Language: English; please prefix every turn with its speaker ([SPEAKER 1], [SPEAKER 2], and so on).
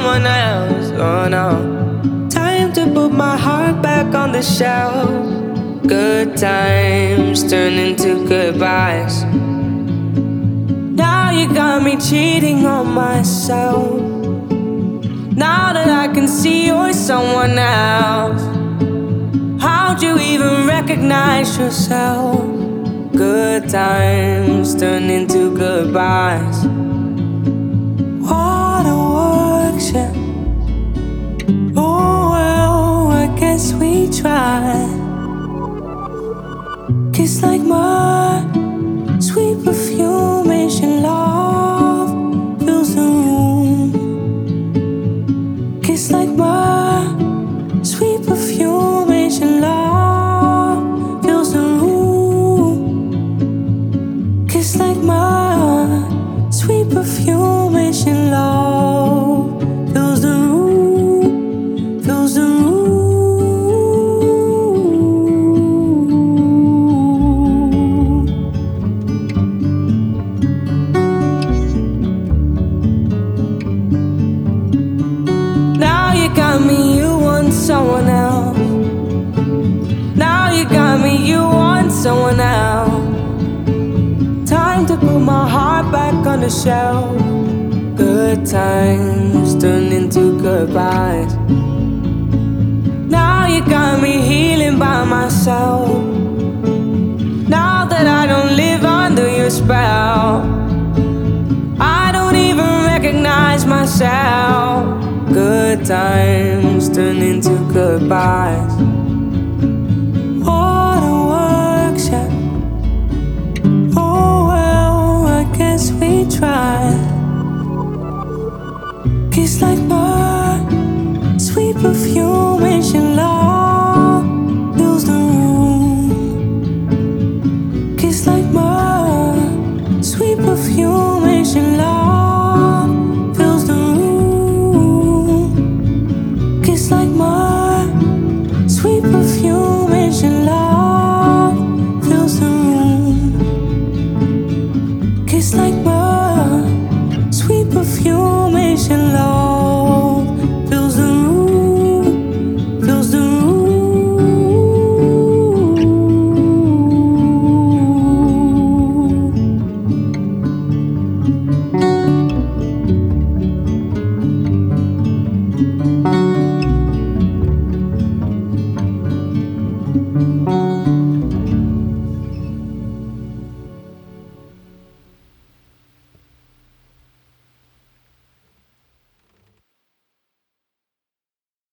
[SPEAKER 1] someone else. Oh no. Time to put my heart back on the shelf. Good times turn into goodbyes. Now you got me cheating on myself. Now that I can see you're someone else, how'd you even recognize yourself? Good times turn into goodbyes. What a workshop. Oh well, I guess we tried. Kiss like my sweet perfume, Asian love fills the room. Kiss like my sweet perfume, Asian love fills the room. Kiss like my sweet perfume, Asian love fills the room, fills the room. Now you got me, you want someone else. Now you got me, you want someone else. Time to put my heart back on the shelf. Good times turn into goodbyes. Now you got me healing by myself. Now that I don't live under your spell, I don't even recognize myself. Good times turn into goodbyes. What a workshop. Oh well, I guess we tried. Kiss like my sweet perfume, Asian love